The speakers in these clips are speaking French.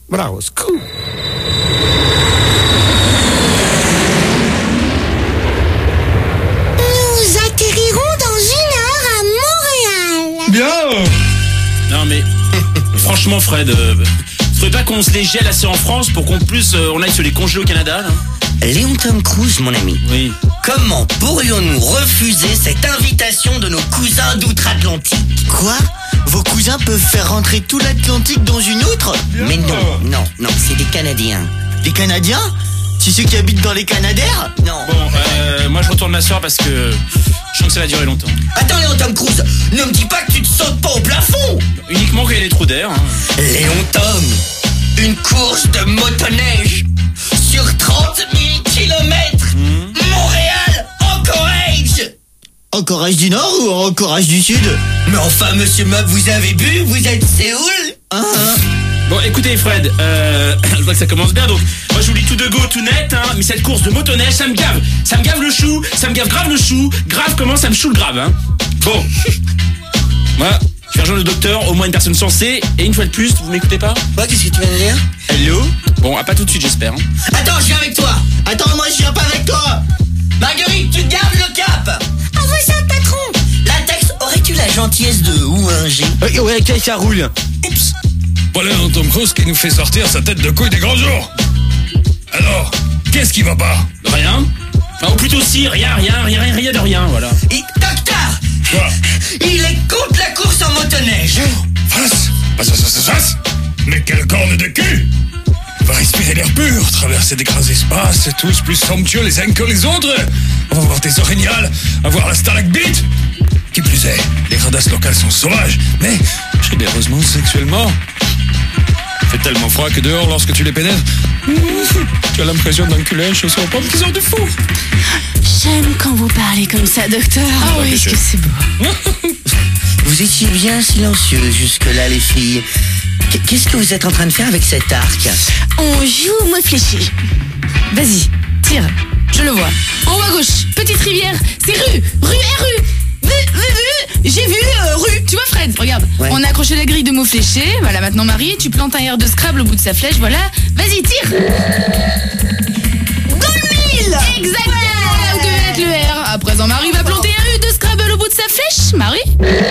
Bravo, scoop. Nous atterrirons dans 1 heure à Montréal. Bien. Non mais, franchement Fred, faudrait pas qu'on se les gèle assez en France pour qu'on puisse, on aille se les congeler au Canada, là? Léon Tom Cruise, mon ami. Oui. Comment pourrions-nous refuser cette invitation de nos cousins d'outre-Atlantique? Quoi? Vos cousins peuvent faire rentrer tout l'Atlantique dans une autre? Mais non, c'est des Canadiens. Les Canadiens? C'est ceux qui habitent dans les Canadaires? Non. Bon, moi je retourne m'asseoir parce que je sens que ça va durer longtemps. Attends, Léon Tom Cruise, ne me dis pas que tu te sautes pas au plafond! Uniquement qu'il y a des trous d'air. Hein. Léon Tom, une course de motoneige sur 30 000 kilomètres. Montréal, Anchorage. Anchorage du Nord ou Anchorage du Sud? Mais enfin, monsieur Mob, vous avez bu? Vous êtes Séoul? Bon, écoutez Fred, je vois que ça commence bien, donc moi je vous dis tout de go, tout net, hein, mais cette course de motoneige, ça me gave le chou, ça me gave grave le chou, grave comment ça me choule grave, hein. Bon, moi, je vais rejoindre le docteur, au moins une personne sensée, et une fois de plus, vous m'écoutez pas? Quoi, qu'est-ce que tu viens de dire? Hello? Bon, pas tout de suite j'espère. Hein. Attends, je viens avec toi. Attends, moi je viens pas avec toi. Marguerite, tu gardes le cap. On veut ça, patron. Latex, aurais-tu la gentillesse de ouinger? Ouais, ça roule. Oups. Voilà Tom Cruise qui nous fait sortir sa tête de couille des grands jours. Alors, qu'est-ce qui va pas? Rien. Enfin, ou plutôt si, rien de rien, voilà. Et docteur, Quoi? il est contre la course en motoneige. Face. Mais quelle corne de cul! On va respirer l'air pur, traverser des grands espaces, tous plus somptueux les uns que les autres. On va voir des orignales, avoir la stalagmite. Qui plus est, les radasses locales sont sauvages, mais généreusement sexuellement. Il fait tellement froid que dehors, lorsque tu les pénètres, tu as l'impression d'enculer un chausson aux pommes qui sort du four. J'aime quand vous parlez comme ça, docteur. Ah oui, est-ce que c'est beau. Vous étiez bien silencieux jusque-là, les filles. Qu'est-ce que vous êtes en train de faire avec cet arc? On joue au mot fléché. Vas-y, tire. Je le vois. En haut à gauche, petite rivière. C'est rue RU. J'ai vu rue. Tu vois Fred, regarde. Ouais. On a accroché la grille de mots fléchés. Voilà, maintenant Marie, tu plantes un R de Scrabble au bout de sa flèche. Voilà. Vas-y, tire. 2000. Exactement. Là où devait être le R. À présent, Marie va planter un U de Scrabble au bout de sa flèche. Marie.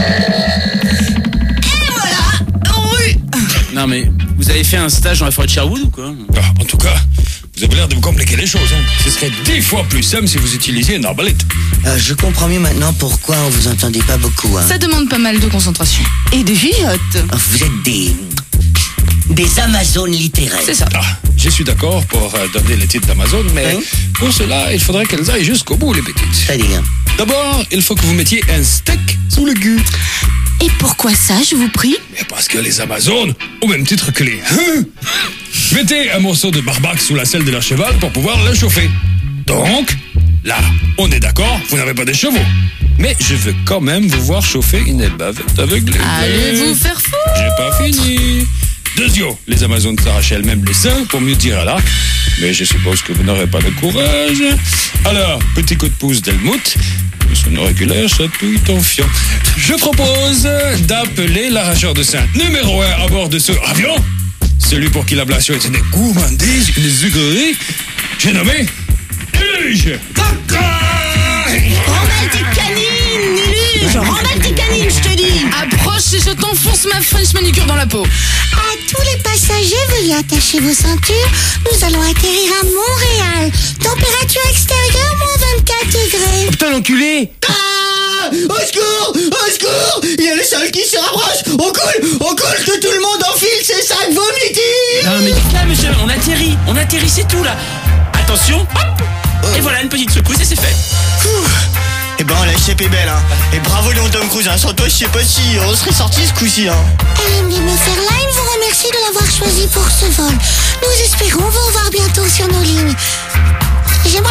Et voilà. Rue. Non mais, vous avez fait un stage dans la forêt de Sherwood ou quoi? En tout cas, vous avez l'air de vous compliquer les choses. Hein. Ce serait 10 fois plus simple si vous utilisiez une arbalète. Je comprends mieux maintenant pourquoi on vous entendait pas beaucoup. Hein. Ça demande pas mal de concentration. Et de jugeote. Vous êtes des Amazones littéraires. C'est ça. Je suis d'accord pour donner les titres d'Amazon, mais pour cela, il faudrait qu'elles aillent jusqu'au bout, les petites. C'est-à-dire? D'abord, il faut que vous mettiez un steak sous le cul. Et pourquoi ça, je vous prie? Mais parce que les Amazones, au même titre que les... mettez un morceau de barbac sous la selle de leur cheval pour pouvoir le chauffer. Donc, là, on est d'accord, vous n'avez pas des chevaux. Mais je veux quand même vous voir chauffer une bavette avec les... Allez vous faire foutre. J'ai pas fini. Deuxio, les Amazones s'arrachaient elles-mêmes les seins pour mieux tirer à l'arc. Mais je suppose que vous n'aurez pas de courage. Alors, petit coup de pouce d'Helmut. Son auriculaire chatouille ton fion. Je propose d'appeler l'arracheur de seins numéro 1 à bord de ce avion. Celui pour qui l'ablation est une gourmandise, une zuguerie. J'ai nommé... Iluge. Remballe tes canines, Iluge. Remballe tes canines, je te dis. Approche et je t'enfonce ma French manicure dans la peau. À tous les passagers, veuillez attacher vos ceintures. Nous allons atterrir à Montréal. Température extérieure, moins 24 degrés. Oh, putain, l'enculé! Au secours! Au secours! Il y a le sol qui se rapproche! On coule, que tout le monde enfile ses sacs vomitifs! Non mais dites là monsieur, on atterrit, c'est tout là. Attention, hop. Et voilà une petite secousse et c'est fait. Eh ben la chef est belle, hein. Et bravo Léon Tom Cruise, hein. Sans toi je sais pas si on serait sorti ce coup-ci, hein. LMB Fairline vous remercie de l'avoir choisi pour ce vol. Nous espérons vous revoir bientôt sur nos lignes. J'aimerais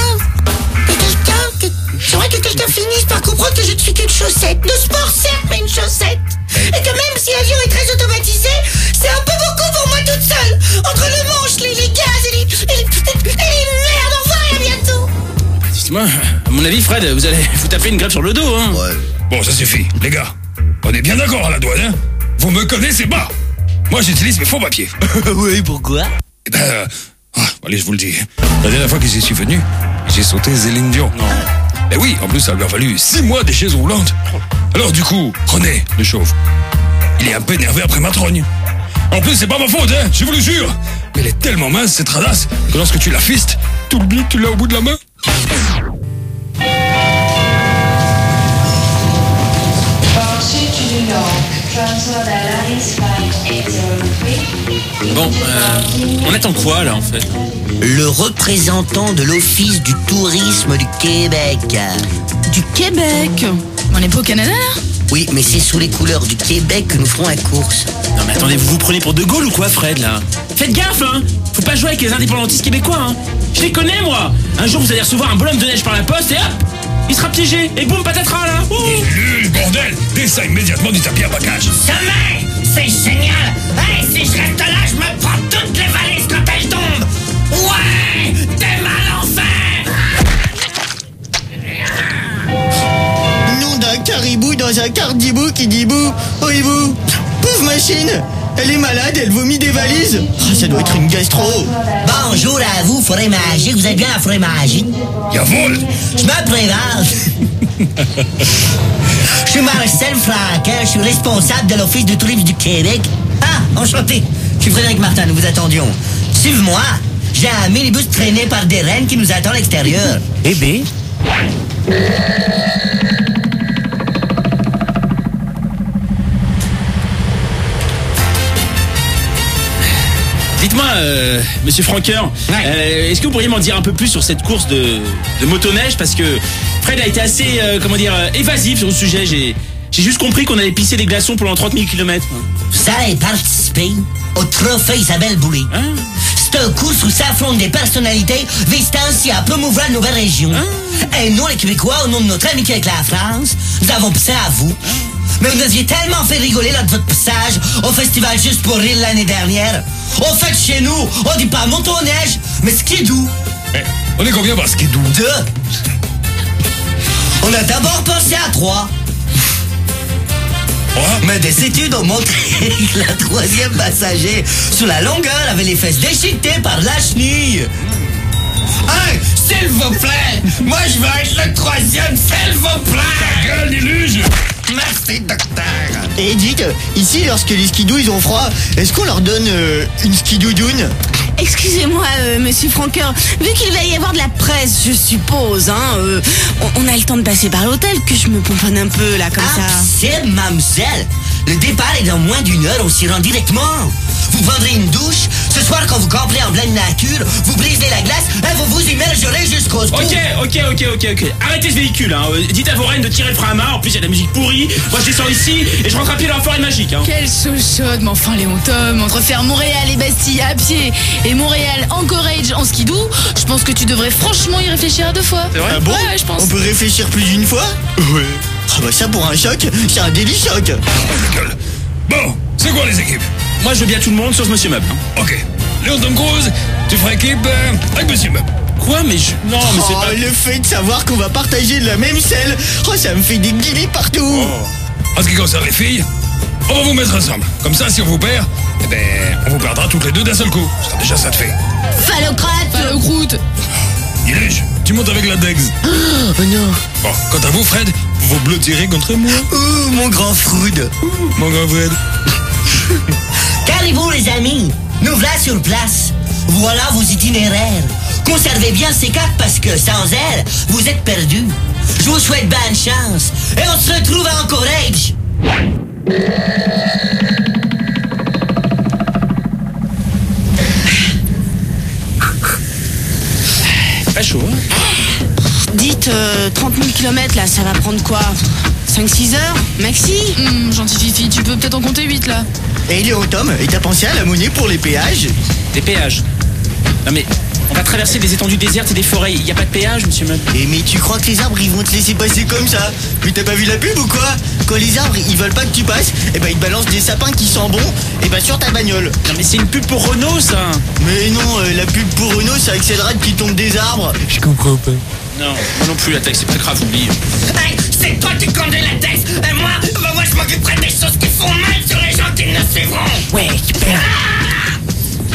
que quelqu'un finisse par comprendre que je ne suis qu'une chaussette. De sport certes, mais une chaussette. Et que même si l'avion est très automatisé, c'est un peu beaucoup pour moi toute seule. Entre le manche, les gaz et les merdes, au revoir et à bientôt. Dites-moi, à mon avis Fred, vous allez vous taper une greffe sur le dos, hein. Ouais. Bon, ça suffit. Les gars, on est bien d'accord à la douane, hein? Vous me connaissez pas. moi j'utilise mes faux papiers. Oui, pourquoi? Eh ben, allez, je vous le dis. La dernière fois que j'y suis venu, j'ai sauté Céline Dion. Non. Eh oui, en plus, ça lui a valu 6 mois des chaises roulantes. Alors du coup, René, le chauve, il est un peu énervé après ma trogne. En plus, c'est pas ma faute, hein, je vous le jure. Mais elle est tellement mince, cette radasse, que lorsque tu la fistes, t'oublies que tu l'as au bout de la main. Bon, on attend quoi là en fait? Le représentant de l'Office du tourisme du Québec. Du Québec? On n'est pas au Canada là? Oui, mais c'est sous les couleurs du Québec que nous ferons la course. Non mais attendez, vous vous prenez pour De Gaulle ou quoi, Fred, là? Faites gaffe, hein! Faut pas jouer avec les indépendantistes québécois, hein! Je les connais, moi! Un jour, vous allez recevoir un bonhomme de neige par la poste et hop! Il sera piégé! Et boum, patatras, là! Nul, bordel! Descends immédiatement du tapis à bagages! Sommet! C'est génial! Hey, si je reste là, je me prends toutes les valises quand elles tombent! Ouais! T'es mal en fer! Nom d'un caribou dans un cardibou qui dit bou. Oh hibou. Pauvre machine. Elle est malade, elle vomit des valises. Oh, ça doit être une gastro. Bonjour à vous, Forêt Magique. Vous êtes bien à Forêt Magique? Jawohl! Je me présente. Je suis Marcel Franquin, je suis responsable de l'Office du tourisme du Québec. Ah, enchanté. Je suis Frédéric Martin, nous vous attendions. Suive-moi. J'ai un minibus traîné par des rennes qui nous attend à l'extérieur. Eh ben. Dites-moi, monsieur Franqueur, est-ce que vous pourriez m'en dire un peu plus sur cette course de motoneige? Parce que Fred a été assez, évasif sur le sujet. J'ai juste compris qu'on allait pisser des glaçons pendant 30 000 km. Vous allez participer au trophée Isabelle Boulay. Hein? C'est un course où s'affrontent des personnalités visant ainsi à promouvoir une nouvelle région. Et nous, les Québécois, au nom de notre amitié avec la France, nous avons pensé à vous. Mais vous aviez tellement fait rigoler lors de votre passage au festival Juste pour rire l'année dernière. Au fait, chez nous, on dit pas motoneige, mais skidoo. On est combien par skidoo? 2. On a d'abord pensé à 3. Mais des études ont montré que la 3e passager sous la longueur avait les fesses déchiquetées par la chenille. Hey, s'il vous plaît! Moi, je veux être le 3e, s'il vous plaît! Gueule, Niluge! Merci, docteur! Et dites, ici, lorsque les skidous ils ont froid, est-ce qu'on leur donne une skidoudoune? Excusez-moi, monsieur Franqueur, vu qu'il va y avoir de la presse, je suppose, hein, on a le temps de passer par l'hôtel, que je me pomponne un peu, là, comme ça. C'est mademoiselle. Le départ est dans moins d'1 heure, on s'y rend directement. Vous prendrez une douche. Ce soir, quand vous camperez en pleine nature, vous briserez la glace et vous vous immergerez jusqu'au cou. Ok. Arrêtez ce véhicule, hein. Dites à vos reines de tirer le frein à main. En plus, il y a de la musique pourrie. Moi, je descends ici et je rentre à pied dans la forêt magique, hein. Quelle sauce chaude, mais enfin, Léon Tom, entre faire Montréal et Bastille à pied et Montréal Anchorage en skidoo, je pense que tu devrais franchement y réfléchir à 2 fois. C'est vrai? Ah bon? Ouais, je pense. On peut réfléchir plus d'une fois? Ouais. Ah bah ça pour un choc, c'est un délit choc. Gueule. Bon, c'est quoi les équipes? Moi, je veux bien tout le monde, sauf monsieur Meuble, hein. Ok. Léon Tom Cruise, tu feras équipe avec monsieur Meuble. Quoi? Mais je... Non, mais c'est pas... Le fait de savoir qu'on va partager la même selle, oh ça me fait des guillis partout. En ce qui concerne les filles, on va vous mettre ensemble. Comme ça, si on vous perd, eh ben, on vous perdra toutes les 2 d'un seul coup. Ce sera déjà ça de fait. Falocroute. Niluge, tu montes avec la Dex. Oh non. Bon, quant à vous, Fred, vous vous blottirez contre moi. Oh mon grand Froud. Mon grand Fred. Caribou, les amis. Nous voilà sur place. Voilà vos itinéraires. Conservez bien ces cartes parce que sans elles, vous êtes perdus. Je vous souhaite bonne chance. Et on se retrouve à Anchorage. Pas chaud, hein. Dites, 30 000 km là, ça va prendre quoi? 5-6 heures? Maxi? Gentil Fifi, tu peux peut-être en compter 8 là. Et Léon Tom, et t'as pensé à la monnaie pour les péages? Des péages. Non mais, on va traverser des étendues désertes et des forêts. Il n'y a pas de péage, monsieur Meuble? Eh mais tu crois que les arbres ils vont te laisser passer comme ça? Mais t'as pas vu la pub ou quoi? Quand les arbres ils veulent pas que tu passes, eh ben ils te balancent des sapins qui sentent bon, et ben sur ta bagnole. Non mais c'est une pub pour Renault, ça. Mais non, la pub pour Renault ça accélérera depuis qu'ils tombent des arbres. Je comprends pas. Non, moi non plus, la texte, c'est pas grave, oublie. Hey, c'est toi qui conduis la tête! Et moi je m'occuperai des choses qui font mal sur les gens qui nous suivront! Ouais, tu peux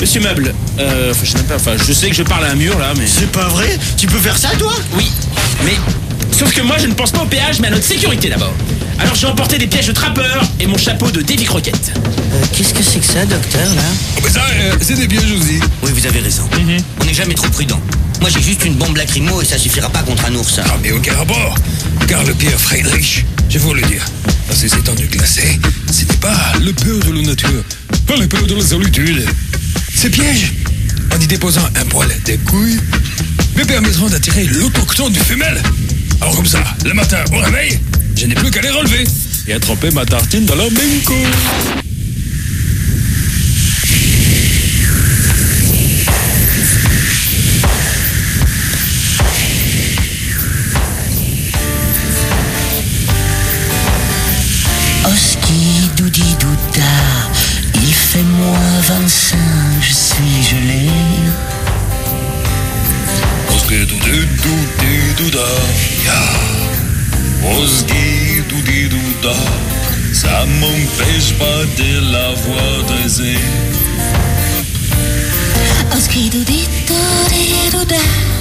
Monsieur Meuble, je sais même pas, je sais que je parle à un mur là, mais... C'est pas vrai? Tu peux faire ça, toi? Oui, mais... Sauf que moi, je ne pense pas au péage, mais à notre sécurité d'abord. Alors j'ai emporté des pièges de trappeur et mon chapeau de Davy Croquette. Qu'est-ce que c'est que ça, docteur, là? Oh, mais ça, c'est des pièges aussi. Oui, vous avez raison. On n'est jamais trop prudent. Moi, j'ai juste une bombe lacrymo et ça suffira pas contre un ours. Ah, mais aucun rapport. Car le Pierre Friedrich, je vous le dire, dans ces étendues glacées, ce n'est pas le peur de la nature, pas le peur de la solitude. Ces pièges, en y déposant un poil des couilles, me permettront d'attirer l'autochtone du femelle. Alors comme ça, le matin au réveil, je n'ai plus qu'à les relever et à tremper ma tartine dans leur menco. Oski doudi douda, il fait moins 25, je suis gelé. Oski doudi douda, ya. Oski doudi douda, ça m'empêche pas de l'avoir dressé. Oski doudi doudi douda.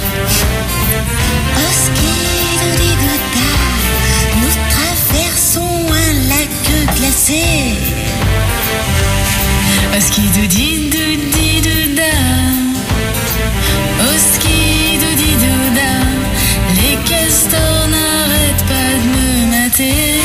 Oski doudi douda. Nous traversons un lac glacé. Oski doudi doudi douda. Oski doudi douda. Les castors n'arrêtent pas de me mater.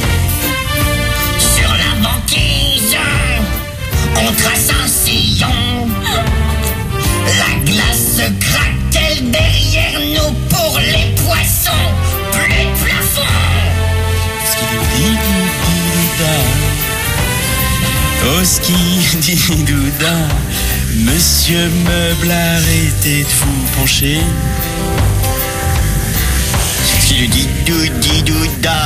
Sur la banquise, on trace un sillon. La glace craque-t-elle derrière nous pour les poissons? Plus de plafond. Oski didouda, Monsieur Meuble, arrêtez de vous pencher. Oski doudi douda.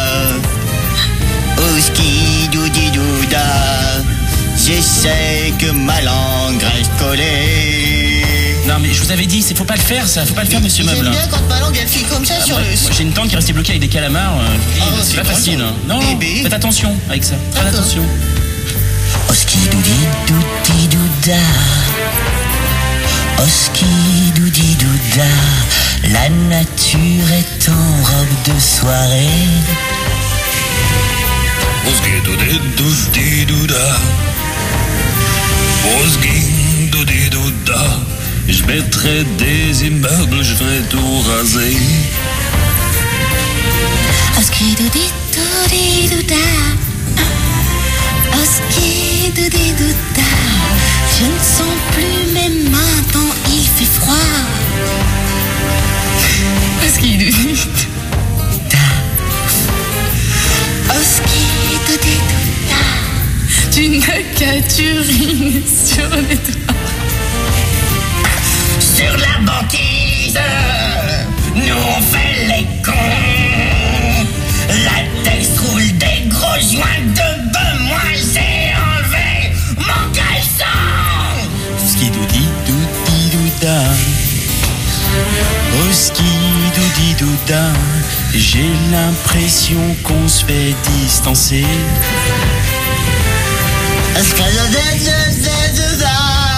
Oski doudi douda. Je sais que ma langue reste collée. Non mais je vous avais dit, faut pas le faire ça, faut pas le faire Monsieur Meuble. J'aime bien quand ma langue elle file comme ça sur Moi, le... j'ai une tante qui est restée bloquée avec des calamars, je vous dis, c'est c'est pas drôle, facile. ça. Hein. Non, Bébé. faites attention avec ça, faites D'accord. attention. Oski doudi doudi douda. Oski doudi douda. La nature est en robe de soirée. Oski doudi douda. Oski doudi douda. Je mettrai des immeubles, je ferai tout raser. Oski doudi doudi douda. Oski doudi douda. Je ne sens plus mes mains tant il fait froid. Oski doudi. Oski doudi douda. Tu n'as qu'à t'uriner sur les doigts. Sur la banquise, nous on fait les cons. La tête roule des gros joints de bœuf. Moi j'ai enlevé mon caleçon. Oski doudi doudi douda. Oski doudi douda. J'ai l'impression qu'on se fait distancer. Oski doudi douda.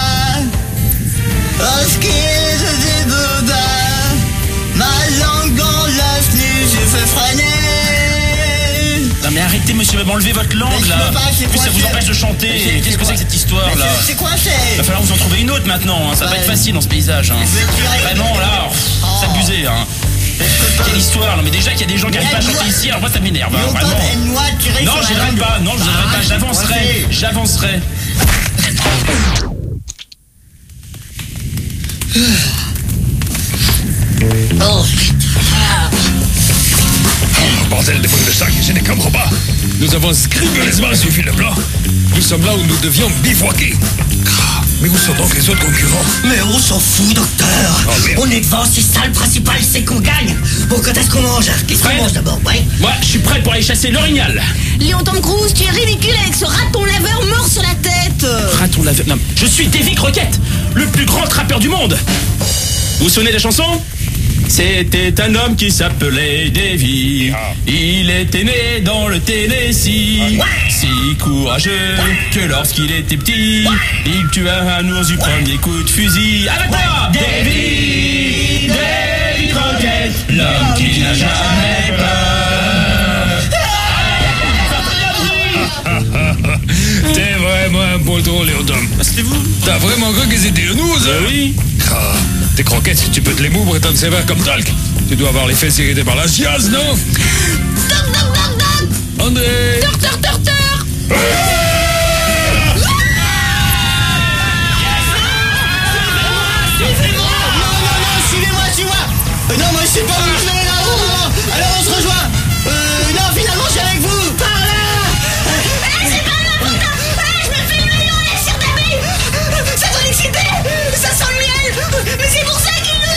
Oski doudi douda. Ma langue dans la snus, je fais freiner. Non mais arrêtez Monsieur Meuble, enlevez votre langue Mais je là. peux pas, c'est En plus ça vous coincé. empêche de chanter. Mais Qu'est-ce que c'est que cette histoire là? C'est quoi Il c'est? va falloir vous en trouver une autre maintenant, hein. Ça va pas Ouais. être facile dans ce paysage. Hein. Je vais tirer. Vraiment là, c'est abusé. Hein. Quelle histoire, non mais déjà qu'il y a des gens qui n'arrivent pas à chanter ici, alors moi ça m'énerve, hein, vraiment. Non, je n'arrête pas, non, je n'arrête pas, j'avancerai, j'avancerai. Oh, Bordel de boules de sac, je ne comprends pas. Nous avons scrupuleusement suivi le plan. Nous sommes là où nous devions bivouaquer. Mais où sont donc les autres concurrents? Mais on s'en fout, docteur. Oh, merde. On est devant, c'est ça le principal, c'est qu'on gagne. Bon, quand est-ce qu'on mange? Qu'est-ce qu'on Fred. mange d'abord? Ouais. Moi, je suis prêt pour aller chasser l'orignal. Léon Tom Cruise, tu es ridicule avec ce raton laveur mort sur la tête. Raton laveur. Non, je suis Davy Croquette, le plus grand trappeur du monde. Vous vous souvenez de la chanson? C'était un homme qui s'appelait Davy. Il était né dans le Tennessee. Si courageux que lorsqu'il était petit, il tua un ours du premier coup de fusil. Avec moi, Davy, Davy Crockett, l'homme qui n'a jamais peur. T'es vraiment un beau drôle, Léodome. C'était vous? T'as vraiment cru qu'ils étaient nous, ça? Oui. Ah, tes croquettes, tu peux te les moudre et t'en sévère comme talc. Tu dois avoir les fesses irritées par la chiasse, non? André! Torteur. Suivez-moi. Non, moi je sais pas où je vais là. Alors on se rejoint. Non, finalement je suis avec vous. Par là. C'est pas là, putain. Je me fais le maillot, la cire d'abeille. Ça doit l'exciter. Ça sent le miel. Mais c'est pour ça qu'il nous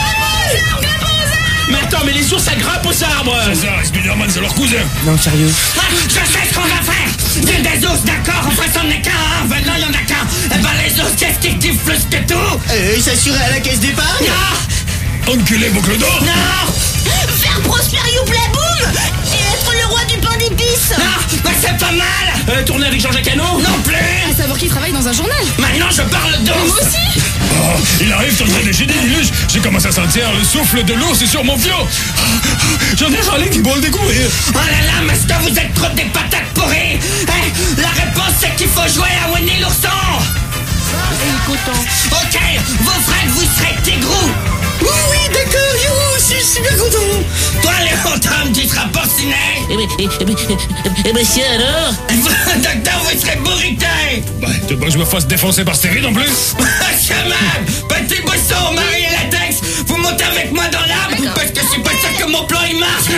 Mais attends, mais les ours, ça grimpe aux arbres. C'est ça, Spider-Man, c'est leur cousin. Non, sérieux. Je sais ce qu'on va faire. J'ai des os, d'accord. En fait, on n'est qu'un. Maintenant, il y en a qu'un. Eh ben, les os, qu'est-ce qui kiffe plus que tout? S'assurer à la caisse d'épargne. Non. Enculé, boucle d'or. Non. Faire prospérer Youblaboum et être le roi du pain d'épices. Non, mais c'est pas mal. Tourner avec Jean-Jacques Hano? Non plus. À savoir qu'il travaille dans un journal. Maintenant, je parle d'os. Moi aussi. Oh, il arrive sur le trait des génies, Diluche. J'ai commencé à sentir le souffle de l'ours sur mon fion. J'en ai râlé qui vont le découvrir. Oh là là, master, vous êtes trop des patates pourries. La réponse, c'est qu'il faut jouer à Winnie l'ourson. Ok, vos frères, vous serez Tigrou. Oui, d'accord, youhou, je suis super content. Toi, Léontam, tu seras porcinet. Eh ben, c'est alors? Docteur, vous serez bourrité. Bah, tu veux pas que je me fasse défoncer par stérile en plus? Chaman, petit bosson, Marie et latex, vous montez avec moi dans l'arbre parce que je suis pas sûr que mon plan il marche.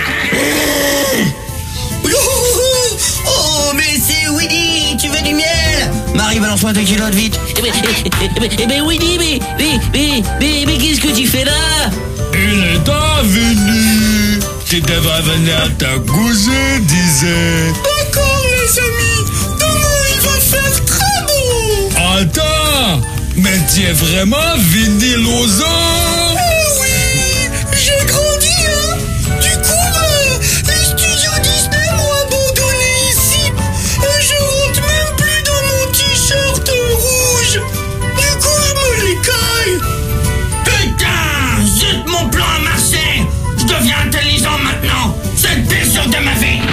Oh, mais c'est Winnie, tu veux du miel? Marie, balance-moi tes culottes vite. Eh ben, Winnie, mais qu'est-ce que tu fais là? Il est venu. Tu devrais venir ta cousine, disait. D'accord, les amis, demain il va faire très beau. Attends, mais tu es vraiment Winnie l'ourson? Oui, j'ai grandi, hein. Du coup, les studios Disney m'ont abandonné ici. Et je rentre même plus dans mon t-shirt rouge. Du coup, je me l'écaille. Putain, zut, mon plan a marché. Je deviens intelligent maintenant. C'est le pire jour de ma vie.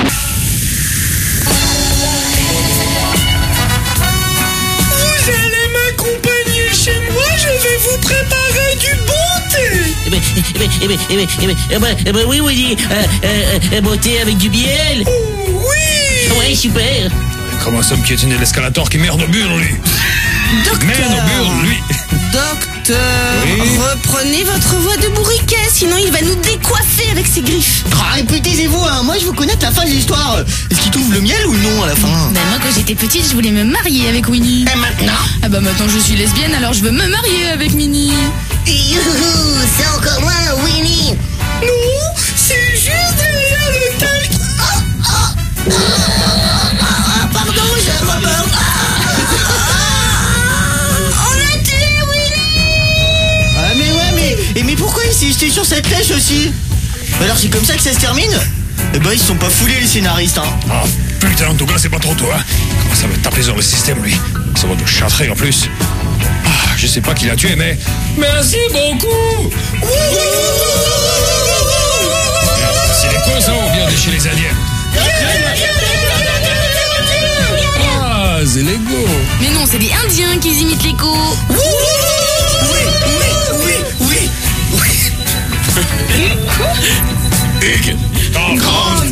Vous allez m'accompagner chez moi, je vais vous préparer du bon thé. Eh ben, oui, Winnie. Bon thé avec du miel. Oh, oui. Ouais, super. Comment ça me piétiner l'escalator qui merde au mur, lui? Merde au mur, lui. Docteur, Oui. reprenez votre voix de bourriquet, sinon il va nous décoiffer avec ses griffes. Répétez-vous, hein. Moi je veux connaître la fin de l'histoire. Est-ce qu'il trouve le miel ou non à la fin? Ben moi quand j'étais petite, je voulais me marier avec Winnie. Et maintenant? Ah bah maintenant je suis lesbienne, alors je veux me marier avec Minnie. Youhou, c'est encore moi, Winnie. Non, c'est juste derrière le talc. Pardon, j'ai pas peur. On a tué Winnie. Ah mais ouais, mais pourquoi il s'est jeté sur cette flèche aussi? Alors c'est comme ça que ça se termine? Eh ben ils se sont pas foulés les scénaristes, hein. Ah, putain, en tout cas, c'est pas trop toi. Comment ça me taper sur le système, lui? Ça va de châtrer en plus. Ah, je sais pas qui l'a tué, mais... Merci beaucoup! C'est les cons, ça, ou bien de chez les Indiens? Ah, c'est l'ego. Mais non, c'est des Indiens qui imitent l'écho. Oui. Big, grande.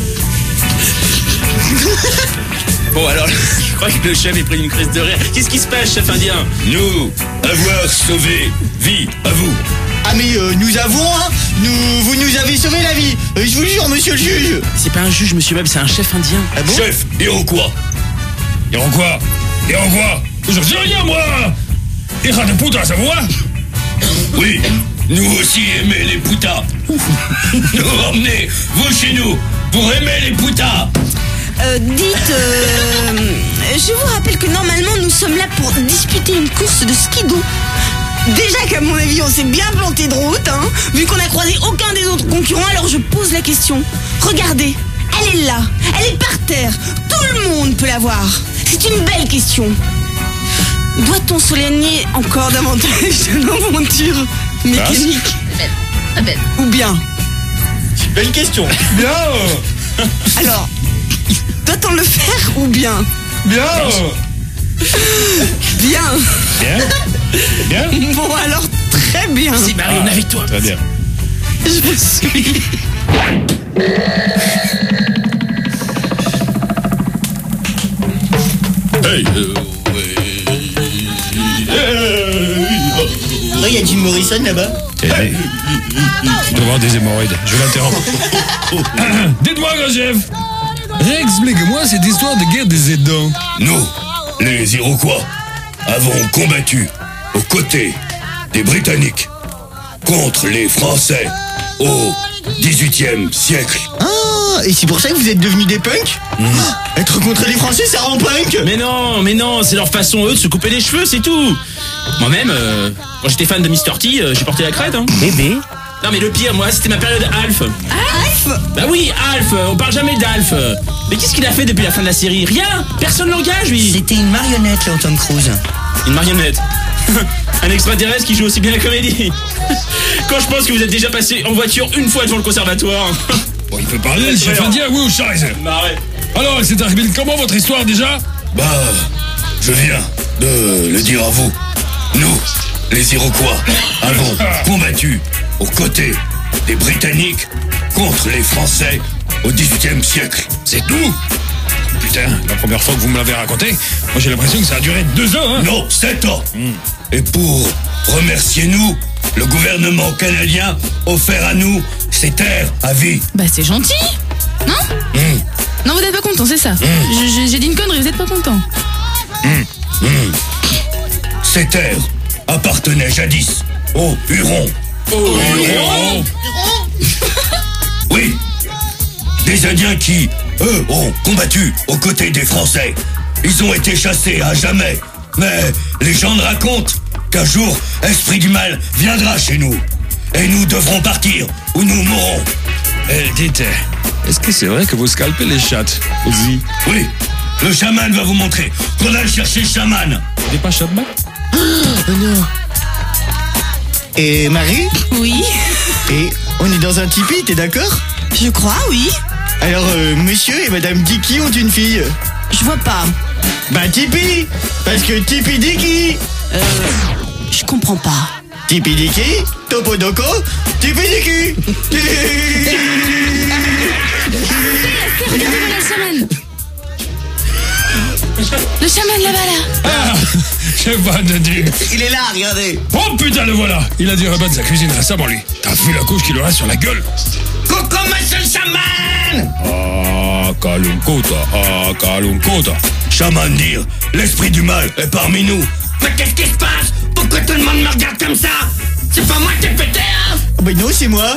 Bon, alors, je crois que le chef est pris une crise de rire. Qu'est-ce qui se passe, chef indien? Nous, avoir sauvé vie à vous. Ah mais nous avons, hein. Vous nous avez sauvé la vie. Je vous jure, monsieur le juge. C'est pas un juge, monsieur Webb, c'est un chef indien. Ah bon? Chef, Iroquois. Iroquois. Je dis rien, moi. Il de puta, ça voit? Oui, nous aussi aimer les putas. Nous emmenez, vous chez nous, pour aimer les putas. Dites, je vous rappelle que normalement nous sommes là pour disputer une course de skidoo. Déjà qu'à mon avis, on s'est bien planté de route, hein. Vu qu'on a croisé aucun des autres concurrents, alors je pose la question. Regardez, elle est là, elle est par terre. Tout le monde peut la voir. C'est une belle question. Doit-on s'éloigner encore davantage de nos montures mécaniques? Ou bien? Belle question. Bien. Alors, doit-on le faire ou bien? Bien. Bien. Bien. Bien. Bon, alors très bien. Si Marie, on est avec toi. Très bien. Je vous suis. Hey, Oh, il y a Jim Morrison là-bas. Tu dois avoir des hémorroïdes. Je vais l'interrompre. Dites-moi, grand chef. Réexplique-moi cette histoire de guerre des aidants. Nous, les Iroquois, avons combattu aux côtés des Britanniques contre les Français au XVIIIe siècle. Ah, et c'est pour ça que vous êtes devenus des punks? Être contre les Français, ça rend punk. Mais non, c'est leur façon, eux, de se couper les cheveux, c'est tout. Moi-même, quand j'étais fan de Mr. T, j'ai porté la crête, hein. Bébé. Non mais le pire, moi, c'était ma période Alf. Alf? Bah oui, Alf, on parle jamais d'Alf. Mais qu'est-ce qu'il a fait depuis la fin de la série? Rien. Personne l'engage, lui. C'était une marionnette, là, Tom Cruise. Une marionnette. Un extraterrestre qui joue aussi bien la comédie. Quand je pense que vous êtes déjà passé en voiture une fois devant le conservatoire. Bon, il peut parler, le chef indien, oui ou Scheiße? Bah ouais. Alors, c'est arrivé comment votre histoire déjà? Bah, je viens de le dire à vous. Nous, les Iroquois, avons combattu aux côtés des Britanniques contre les Français au XVIIIe siècle. C'est tout? Putain, la première fois que vous me l'avez raconté, moi j'ai l'impression que ça a duré 2 ans, hein? Non, 7 ans. Et pour remercier nous, le gouvernement canadien offert à nous ces terres à vie. Bah c'est gentil, non? Non, vous n'êtes pas content, c'est ça. J'ai dit une connerie, vous n'êtes pas content. Ces terres appartenaient jadis aux Hurons. Oui, des Indiens qui, eux, ont combattu aux côtés des Français. Ils ont été chassés à jamais. Mais les gens racontent qu'un jour, Esprit du Mal viendra chez nous. Et nous devrons partir ou nous mourrons. Dites, est-ce que c'est vrai que vous scalpez les chattes aussi? Oui, le chaman va vous montrer qu'on a cherché chaman. Vous n'êtes pas chaman? Et Marie? Oui. Et on est dans un tipi, t'es d'accord? Je crois, oui. Alors, monsieur et madame Dicky ont une fille. Je vois pas. Bah Tipi. Parce que Tipi Dicky. Je comprends pas. Tipi Dicky, Topodoko, Tipi Dicky. Regardez la chaman. Le chaman là-bas, là. Ah, j'ai pas entendu. Il est là, regardez. Oh putain, le voilà. Il a dû rebattre sa cuisine récemment, lui. T'as vu la couche qu'il aura sur la gueule? Coucou, monsieur le chaman! Ah, Kalunkota. Chaman dire, l'Esprit du Mal est parmi nous. Mais qu'est-ce qui se passe? Pourquoi tout le monde me regarde comme ça? C'est pas moi qui ai pété, hein? Bah non, c'est moi.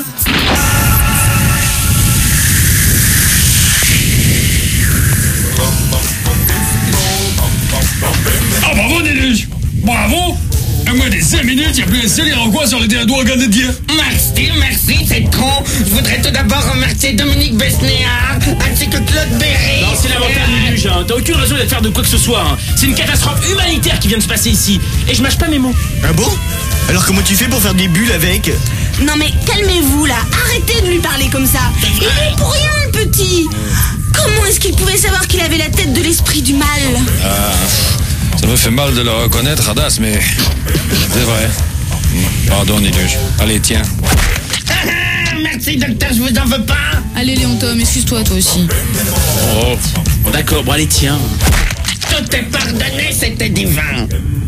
Ah, bravo, Déluge. Bravo. À moins des 5 minutes, il n'y a plus un seul Iroquois sur le territoire canadien. Merci, c'est trop. Je voudrais tout d'abord remercier Dominique Besnéard, ainsi que Claude Berry. Non, c'est l'avantage du luge, hein. T'as aucune raison d'être faire de quoi que ce soit, hein. C'est une catastrophe humanitaire qui vient de se passer ici. Et je mâche pas mes mots. Ah bon? Alors comment tu fais pour faire des bulles avec? Non mais calmez-vous là. Arrêtez de lui parler comme ça. Il est pour rien, le petit. Comment est-ce qu'il pouvait savoir qu'il avait la tête de l'Esprit du Mal? Ça me fait mal de le reconnaître, Hadas, mais c'est vrai. Pardon, Déluge. Allez, tiens. Merci, docteur, je vous en veux pas. Allez, Léon Tom, excuse-toi, toi aussi. Oh, bon, d'accord, bon allez, tiens. Tout est pardonné, c'était divin.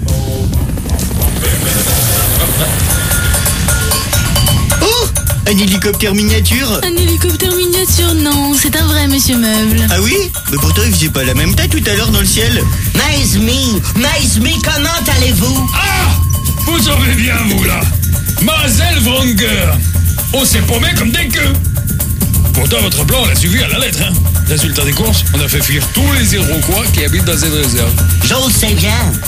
Oh, un hélicoptère miniature. Un hélicoptère miniature, non, c'est un vrai monsieur meuble. Ah oui? Mais pourtant il faisait pas la même taille tout à l'heure dans le ciel. Nice me, comment allez-vous? Ah! Vous savez bien, vous, là. Mazel Wronger. On s'est paumé comme des queues. Pourtant, votre plan, on l'a suivi à la lettre, hein. Résultat des courses, on a fait fuir tous les Iroquois qui habitent dans cette réserve. Je le sais bien. De toute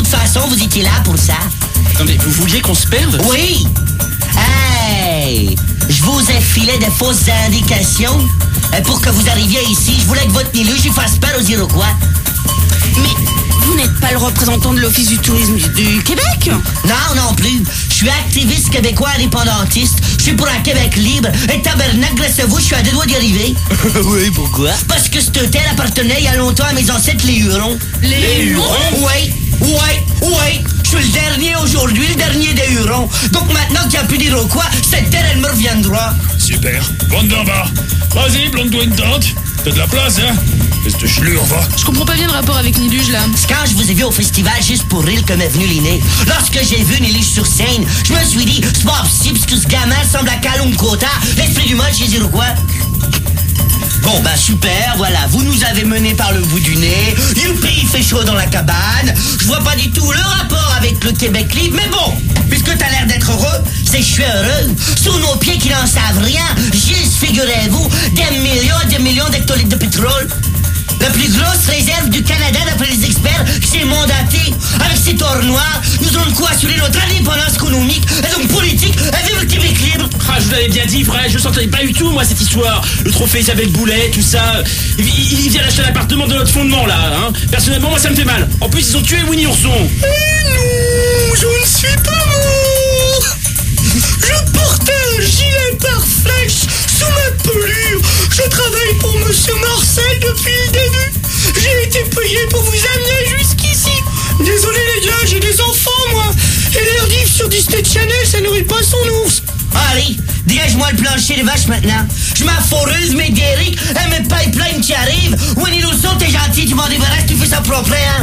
toute façon, vous étiez là pour ça. Attendez, vous vouliez qu'on se perde? Oui. Hey, je vous ai filé des fausses indications pour que vous arriviez ici. Je voulais que votre Niluge fasse peur aux Iroquois. Mais vous n'êtes pas le représentant de l'Office du tourisme du Québec? Non plus. Je suis activiste québécois indépendantiste. Je suis pour un Québec libre. Et tabernacle, grâce à vous, je suis à deux doigts d'y arriver. Oui, pourquoi? Parce que cette terre appartenait il y a longtemps à mes ancêtres, les Hurons. Les Hurons? Oui. Je suis le dernier aujourd'hui, le dernier des Hurons. Donc maintenant qu'il n'y a plus d'Iroquois, cette terre, elle me reviendra. Super. Monte d'en bas. Vas-y, plante-toi une tente. T'as de la place, hein? Espèce de chlure, va. Je comprends pas bien le rapport avec Niluge, là. C'est quand je vous ai vu au festival juste pour rire que m'est venu l'idée. Lorsque j'ai vu Niluge sur scène, je me suis dit, c'est pas possible parce que ce gamin ressemble à Kalum Kota, l'esprit du mal chez les Iroquois. Bon, bah super, voilà, vous nous avez menés par le bout du nez. Youpi, il fait chaud dans la cabane. Je vois pas du tout le rapport avec le Québec libre, mais bon, puisque t'as l'air d'être heureux, c'est que je suis heureux. Sous nos pieds qui n'en savent rien, juste, figurez-vous, des millions d'hectolitres de pétrole. La plus grosse réserve du Canada d'après les experts qui s'est mandaté. Avec cet or noir, nous allons de quoi assurer notre indépendance économique et donc politique et vivre le Québec libre. Ah, je vous l'avais bien dit, frère, je ne sentais pas du tout, moi, cette histoire. Le trophée Isabelle Boulet, tout ça. Il vient d'acheter l'appartement de notre fondement, là, hein. Personnellement, moi, ça me fait mal. En plus, ils ont tué Winnie Ourson. Non, je ne suis pas mort. Je porte un gilet pare-flèche sous ma pelure. Je travaille pour Monsieur Marcel depuis le début. J'ai été payé pour vous amener jusqu'ici. Désolé les gars, j'ai des enfants moi. Et leur diff sur Disney Channel, ça nourrit pas son ours. Allez, dégage-moi le plancher des vaches maintenant. Je m'en foreuse, mes Derrick, et mes pipelines qui arrivent. Winnie Ourson, t'es gentil, tu m'en débarrasses, tu fais ça propre, hein.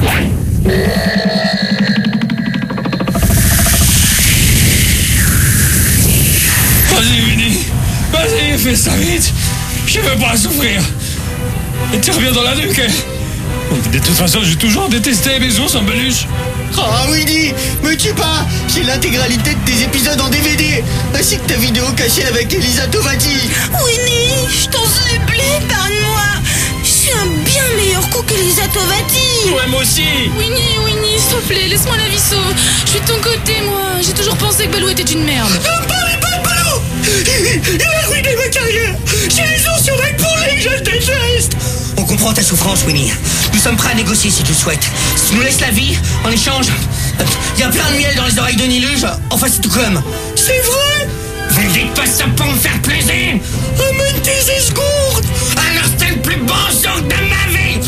Vas-y, Winnie. Vas-y, fais ça vite. Je veux pas souffrir. Et tu reviens dans la nuque. De toute façon, j'ai toujours détesté mes ours en peluche. Oh Winnie, me tue pas. J'ai l'intégralité de tes épisodes en DVD, ainsi que ta vidéo cachée avec Elisa Tovati. Winnie, je t'en supplie, parle-moi. Je suis un bien meilleur coup qu'Elisa Tovati. Ouais, moi aussi. Winnie, s'il te plaît, laisse-moi la vie sauve. Je suis de ton côté, moi. J'ai toujours pensé que Balou était une merde. Ne parlez pas de Balou. Il a ruiné ma carrière. J'ai les ours sur les pourris, je le déteste. On comprend ta souffrance, Winnie. Nous sommes prêts à négocier si tu le souhaites. Si tu nous laisses la vie, en échange, il y a plein de miel dans les oreilles de Niluge. Enfin, c'est tout comme. C'est vrai? Vous ne dites pas ça pour me faire plaisir. Amène tes escourtes. Alors, c'est le plus bon son de ma vie.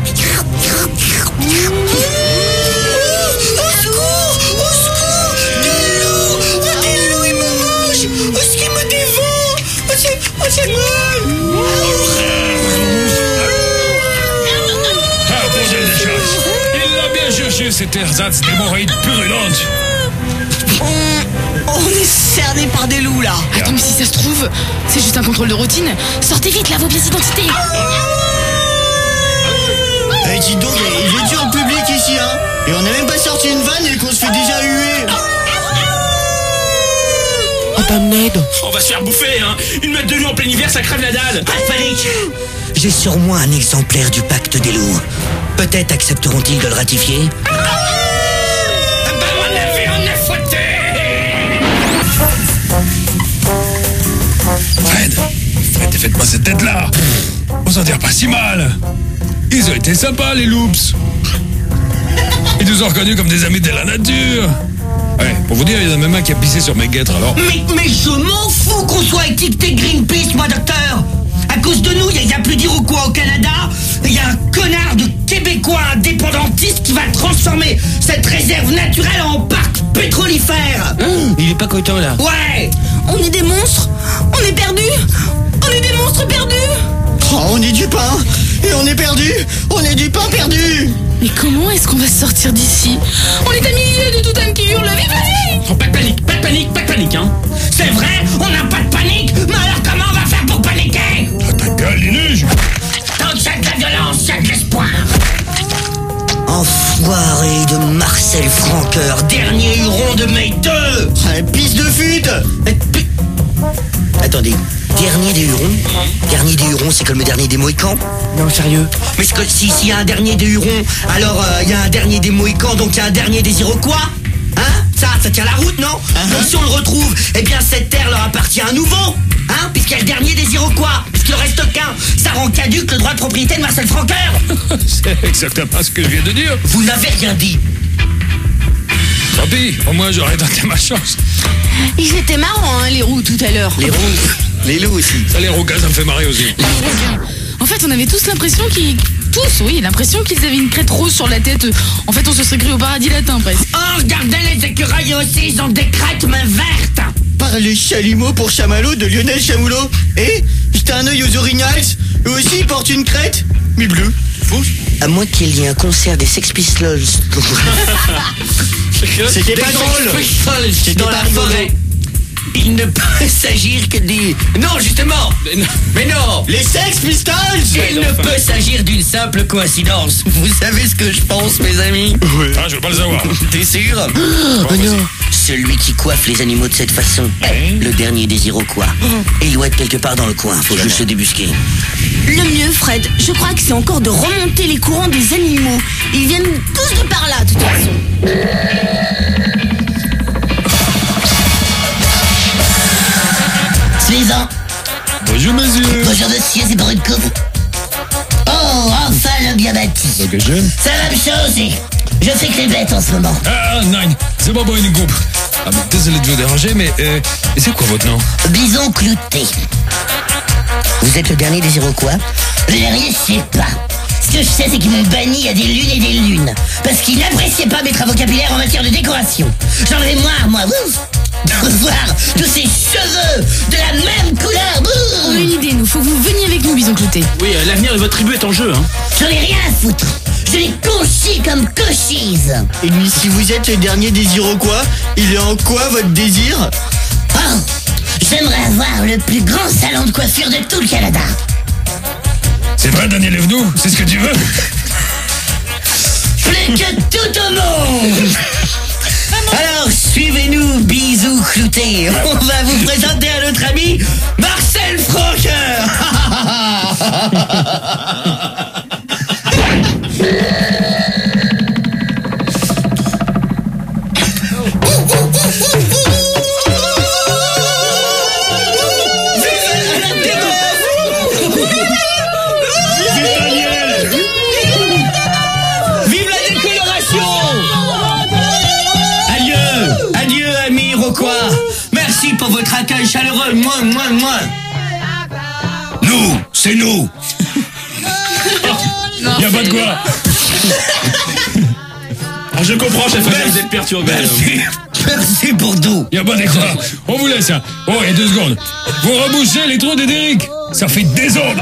Au secours! Au secours! Des loups, il me mange! Est-ce qu'il me dévore? C'est moi! Il l'a bien cherché, cet ersatz d'hémorroïdes purulentes. On est cerné par des loups là. Attends, mais si ça se trouve, c'est juste un contrôle de routine. Sortez vite, là, vos pièces d'identité. Eh dis donc, il est dur en public ici hein. Et on n'a même pas sorti une vanne et qu'on se fait déjà huer. Oh, pas m'aide. On va se faire bouffer, hein. Une meute de loup en plein hiver, ça crève la dalle. Pas de panique. J'ai sur moi un exemplaire du pacte des loups. Peut-être accepteront-ils de le ratifier. Fred, faites pas cette tête-là. On s'en tire pas si mal. Ils ont été sympas, les loops. Ils nous ont reconnus comme des amis de la nature. Ouais, pour vous dire, il y en a même un qui a pissé sur mes guêtres, alors. Mais je m'en fous qu'on soit étiqueté Greenpeace, moi, docteur. À cause de nous, il n'y a plus d'Iroquois au Canada. Il y a un connard de Québécois indépendantiste qui va transformer cette réserve naturelle en parc pétrolifère. Il est pas content là. Ouais. On est des monstres. On est perdus. On est des monstres perdus. Oh, on est du pain. Et on est perdu. On est du pain perdu. Mais comment est-ce qu'on va sortir d'ici? On est à milieu de tout âme qui hurle. Mais vas-y. Oh, pas de panique, hein. C'est vrai, on n'a pas de panique. Mais alors comment on va faire pour paniquer? Ta gueule, Niluge. Tant qu'il y a de la violence, il y a de l'espoir. Enfoiré de Marcel Franqueur, dernier huron de mai 2. Pisse de fute. Attendez, dernier des Hurons? Dernier des Hurons, c'est comme le dernier des Mohicans? Non, sérieux. Mais c'est que s'il y a un dernier des Hurons, alors il y a un dernier des Mohicans, donc il y a un dernier des Iroquois? Hein? Ça tient la route, non? Donc si on le retrouve, eh bien cette terre leur appartient à nouveau, hein? Puisqu'il y a le dernier des Iroquois, puisqu'il ne reste qu'un. Ça rend caduque le droit de propriété de Marcel Francoeur. C'est exactement ce que je viens de dire. Vous n'avez rien dit. Tant pis, au moins j'aurais tenté ma chance. Ils étaient marrants, hein, les roux, tout à l'heure. Les roues, les loups aussi. Ça, les rougas, ça me fait marrer aussi. En fait, on avait tous l'impression l'impression qu'ils avaient une crête rose sur la tête. En fait, on se serait cru au paradis latin, presque. Oh, regardez les écureuils aussi, ils ont des crêtes main vertes. Par les chalumeaux pour chamallow de Lionel Chamoulot. Et j'étais un œil aux orignals. Eux aussi ils portent une crête, mais bleue. À moins qu'il y ait un concert des Sex Pistols. C'était pas drôle. C'est dans la forêt. Il ne peut s'agir que des... Non, justement. Mais non. Les Sex Pistols. Il ne peut s'agir d'une simple coïncidence. Vous savez ce que je pense, mes amis? Ah, je veux pas le savoir. T'es sûr? Oh non. Celui qui coiffe les animaux de cette façon est le dernier des Iroquois. Et il doit être quelque part dans le coin. Faut juste le débusquer. Le mieux, Fred, je crois que c'est encore de remonter les courants des animaux. Ils viennent tous de par là, de toute façon. Suivant. Bonjour, monsieur. Bonjour, monsieur, c'est pour une coupe. Oh, enfin le bien bâti. Ok, jeune. C'est la même chose. Je fais que les bêtes en ce moment. Ah, non, c'est pas pour une coupe. Ah, mais désolé de vous déranger, mais c'est quoi votre nom? Bison clouté. Vous êtes le dernier des Iroquois? Le dernier, je sais pas. Ce que je sais, c'est qu'ils m'ont banni il y a des lunes et des lunes. Parce qu'ils n'appréciaient pas mes travaux capillaires en matière de décoration. J'en avais marre, moi, de voir tous ces cheveux de la même couleur. On a une idée, nous. Faut que vous veniez avec nous, Bison clouté. Oui, l'avenir de votre tribu est en jeu, hein. J'en ai rien à foutre. Je les conchis comme cochise. Et lui, si vous êtes le dernier des Iroquois, il est en quoi votre désir? Oh, j'aimerais avoir le plus grand salon de coiffure de tout le Canada. C'est vrai, Daniel Evenou, c'est ce que tu veux? Plus que tout au monde. Alors, suivez-nous, bisous cloutés. On va vous présenter à notre ami Marcel Francoeur. Vive la décoloration. Adieu, amis Iroquois. Merci pour votre accueil chaleureux. Moi. Nous, c'est nous. Y a pas de quoi. Ah, je comprends, chef, vous êtes perturbé. Merci pour tout. Y a pas de quoi. On vous laisse, hein. Oh, et 2 secondes. Vous rebouchez les trous des Derrick. Ça fait désordre.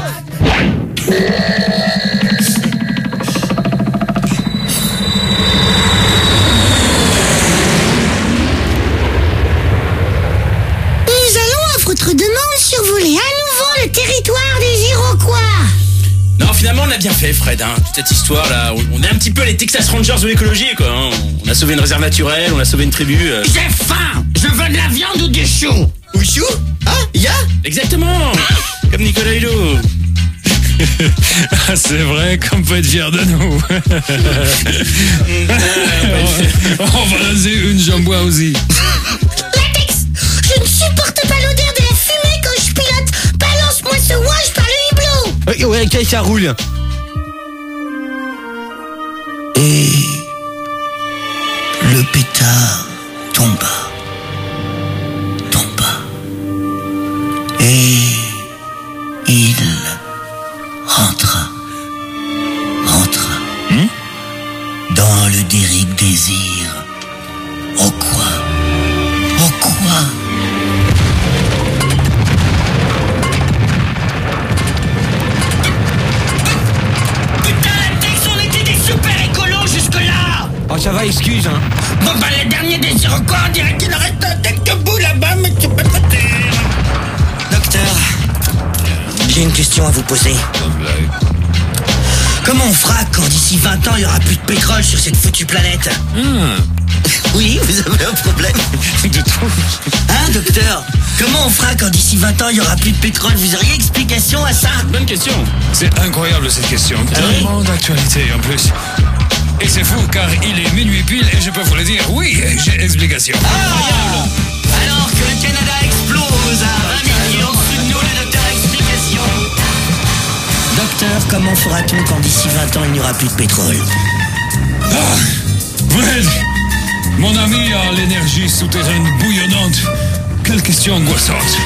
Nous allons à votre demande survoler à nouveau le territoire des Iroquois. Non, finalement, on a bien fait, Fred, hein. Toute cette histoire-là. On est un petit peu les Texas Rangers de l'écologie, quoi, hein. On a sauvé une réserve naturelle, on a sauvé une tribu. J'ai faim. Je veux de la viande ou des choux. Ou chou? Ah, ya? Exactement. Comme Nicolas Hulot. Ah, c'est vrai qu'on peut être fier de nous. On va lancer une jambois aussi. Latex, je ne supporte pas l'odeur de la fumée quand je pilote. Balance-moi ce wash par le hublot. Ouais, ok, ça roule. Et le pétard tomba. Et il rentra. Dans le Derrick désir. Oh quoi? Putain, Latex, on était des super écolos jusque-là. Oh, ça va, excuse, hein. Bon bah, le dernier des Iroquois, on dirait qu'il ne reste quelques bouts là-bas, mais tu peux pas dire. Docteur, j'ai une question à vous poser. comment on fera quand d'ici 20 ans il y aura plus de pétrole sur cette foutue planète? Oui, vous avez un problème. Du tout. Hein, docteur? Comment on fera quand d'ici 20 ans il y aura plus de pétrole? Vous auriez explication à ça? Bonne question. C'est incroyable cette question. Tellement d'actualité en plus. Et c'est fou car il est minuit pile et je peux vous le dire, oui, j'ai explication. Alors que le Canada explose à 20 millions sous nous, le docteur explication. Docteur, comment fera-t-on quand d'ici 20 ans il n'y aura plus de pétrole? Fred, mon ami a l'énergie souterraine bouillonnante. Quelle question angoissante.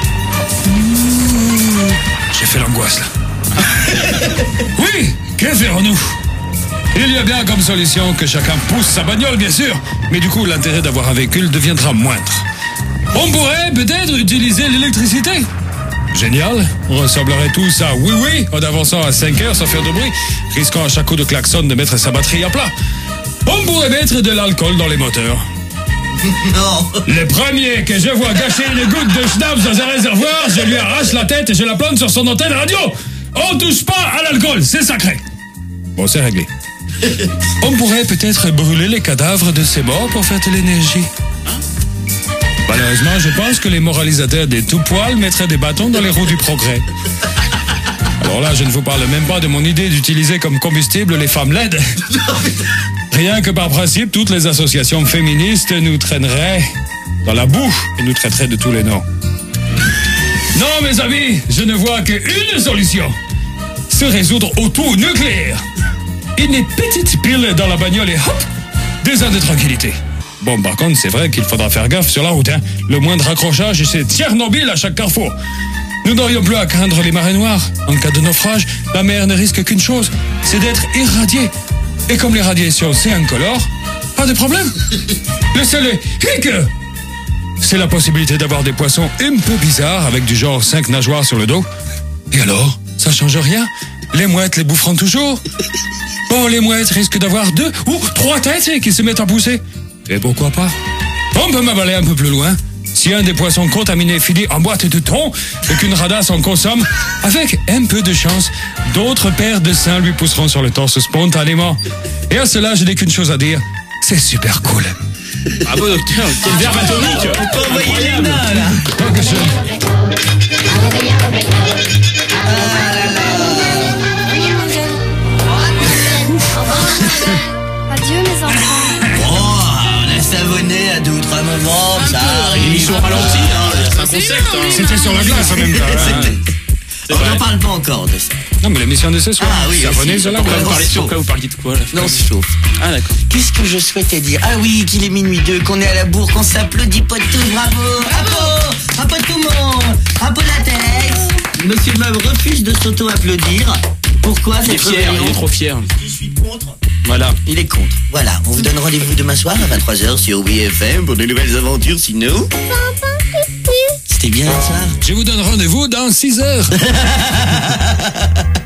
J'ai fait l'angoisse là. Oui, que ferons-nous? Il y a bien comme solution que chacun pousse sa bagnole, bien sûr, mais du coup l'intérêt d'avoir un véhicule deviendra moindre. On pourrait peut-être utiliser l'électricité. Génial, on ressemblerait tous à oui en avançant à 5 heures sans faire de bruit, risquant à chaque coup de klaxon de mettre sa batterie à plat. On pourrait mettre de l'alcool dans les moteurs. Non. Le premier que je vois gâcher une goutte de schnapps dans un réservoir, je lui arrache la tête et je la plante sur son antenne radio. On touche pas à l'alcool, c'est sacré. Bon, c'est réglé. On pourrait peut-être brûler les cadavres de ces morts pour faire de l'énergie. Malheureusement, je pense que les moralisateurs des tout-poils mettraient des bâtons dans les roues du progrès. Alors là, je ne vous parle même pas de mon idée d'utiliser comme combustible les femmes laides. Rien que par principe, toutes les associations féministes nous traîneraient dans la boue et nous traiteraient de tous les noms. Non, mes amis, je ne vois qu'une solution. Se résoudre au tout nucléaire. Une petite pile dans la bagnole et hop, 2 ans de tranquillité. Bon, par contre, c'est vrai qu'il faudra faire gaffe sur la route, hein. Le moindre accrochage, c'est Tchernobyl à chaque carrefour. Nous n'aurions plus à craindre les marées noires. En cas de naufrage, la mer ne risque qu'une chose, c'est d'être irradiée. Et comme les radiations, c'est incolore, pas de problème. Le seul hic, c'est la possibilité d'avoir des poissons un peu bizarres avec du genre 5 nageoires sur le dos. Et alors, ça change rien. Les mouettes les boufferont toujours. Bon, les mouettes risquent d'avoir 2 ou 3 têtes qui se mettent à pousser. Et pourquoi pas? On peut même aller un peu plus loin. Si un des poissons contaminés finit en boîte de thon et qu'une radasse en consomme, avec un peu de chance, d'autres paires de seins lui pousseront sur le torse spontanément. Et à cela, je n'ai qu'une chose à dire, c'est super cool. Bravo docteur, quel verbe atomique. On peut envoyer les nains, là. Adieu mes enfants. Oh, on a savonné à 2 ou 3 moments, ça arrive. Émission ralentie, c'est un concept. C'était sur la glace en même temps. On n'en parle pas encore de ça. Non, mais l'émission de ce soir, Ah oui, savonné aussi. sur la Pourquoi glace. vous parlez sur quoi? Vous parliez de quoi là? Non, c'est chaud. Ah d'accord. Qu'est-ce que je souhaitais dire? Ah oui, qu'il est minuit 2, qu'on est à la bourre, qu'on s'applaudit pas tous, bravo. Bravo. Bravo tout le monde. Bravo la tête. Monsieur Meub refuse de s'auto-applaudir. Pourquoi Il est cette fier, rébellion? il est trop fier. Je suis contre. Voilà. Il est contre. Voilà, on vous donne rendez-vous demain soir à 23h sur WFM pour de nouvelles aventures, sinon... C'était bien ça. Je vous donne rendez-vous dans 6 heures.